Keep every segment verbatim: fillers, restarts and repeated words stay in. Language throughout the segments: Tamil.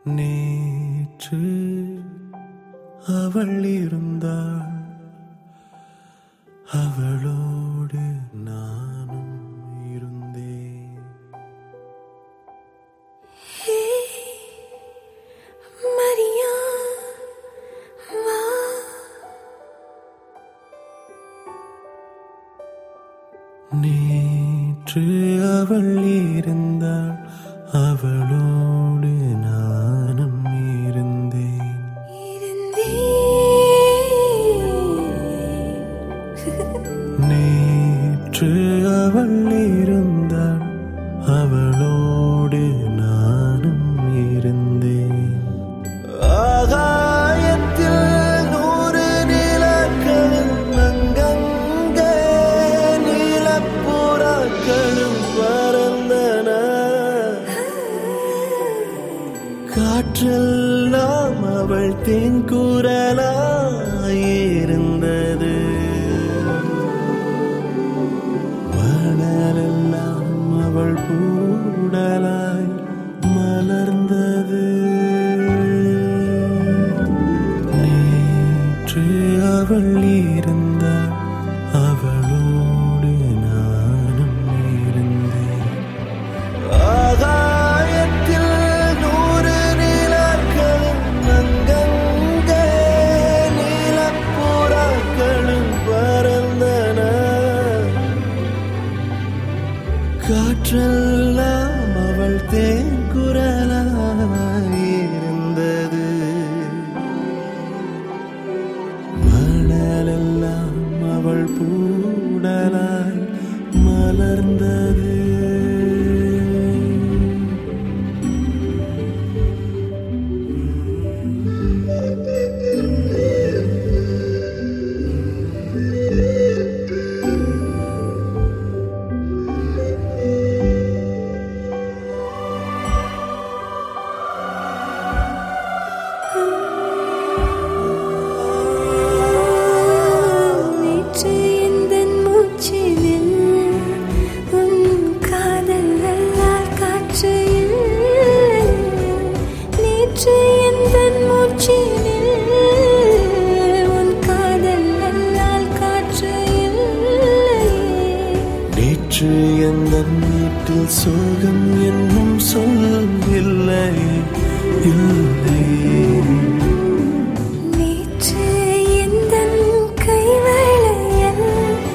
நேற்று அவள் இருந்தாள், அவளோடு நானும் இருந்தேன். மரியா வா, நேற்று அவள் இருந்தாள், அவளோடு நானும் இருந்தேன். நேற்று அவள் இருந்தாள், அவளோடு நானும் இருந்தேன். ஆகாயத்தில் நூறு நிலக்களும் அங்கங்கே நீலப்புறாக்களும் பறந்தன. காற்றெல்லாம் அவள் தேன் குரலாயிருந்தது, மணலெல்லாம் அவள் பூடலாய் மலர்ந்தது. நேற்று அவள் இருந்தாள், அவளோடு நானும் இருந்தேன். ஆகாயத்தில் நூறு நிலக்களும் அங்கங்கே நீலப்புறாக்களும் பறந்தன. காற்றெல்லாம் அவள் தேன் குரலாயிருந்தது, மணலெல்லாம் அவள் பூடலாய் மலர்ந்தது. நேற்று எந்தன் மூச்சினில் உன் காதல் அல்லால் காற்று இல்லை. நேற்று எந்தன் மூச்சினில் உன் காதல் அல்லால் காற்று இல்லை. நேற்று எந்தன் வீட்டில் சோகம் என்னும் சொல் இல்லை, இல்லை. நேற்று எந்தன் கைவளையல்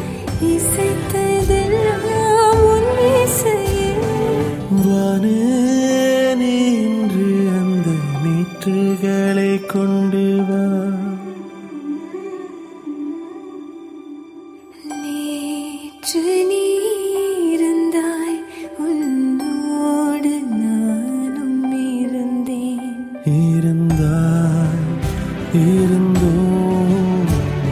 இசைத்ததெல்லாம் உன் இசையே. வானே நின்று அந்த நீற்றுகளை கொண்டு வா. நேற்று நீ இருந்தாய், உன்னோடு நானும் இருந்தேன். இருந்தாய், இருந்தோம்.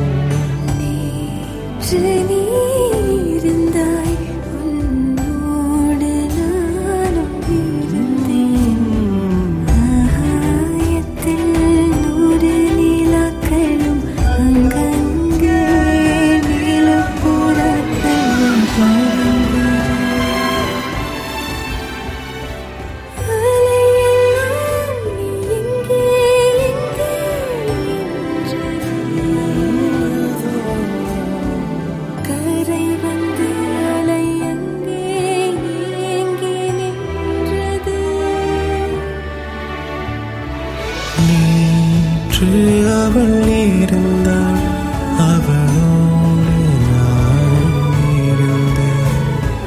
நேற்று நீ இருந்தாய், உன்னோடு நானும் இருந்தேன். ஆகாயத்தில் நூறு நிலாக்களும் அங்கங்கே நீலப்புறாக்களும் பறந்தன. அலையெல்லாம் நீ எங்கே எங்கே என்றது. கரை வந்து அலை அங்கே ஏங்கி நின்றது. நேற்று அவள் இருந்தாள், அவளோடு நானும் இருந்தேன்.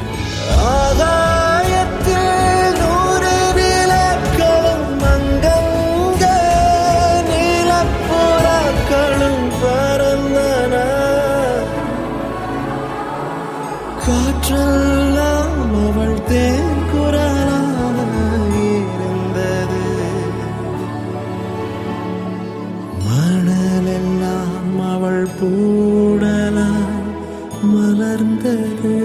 ஆகாயத்தில் நூறு நிலக்களும் அங்கங்கே நீலப்புறாக்களும் பறந்தன. காற்றெல்லாம் அவள் தேன் குரலாயிருந்தது, மணலெல்லாம் அவள் பூடலாய் மலர்ந்தது.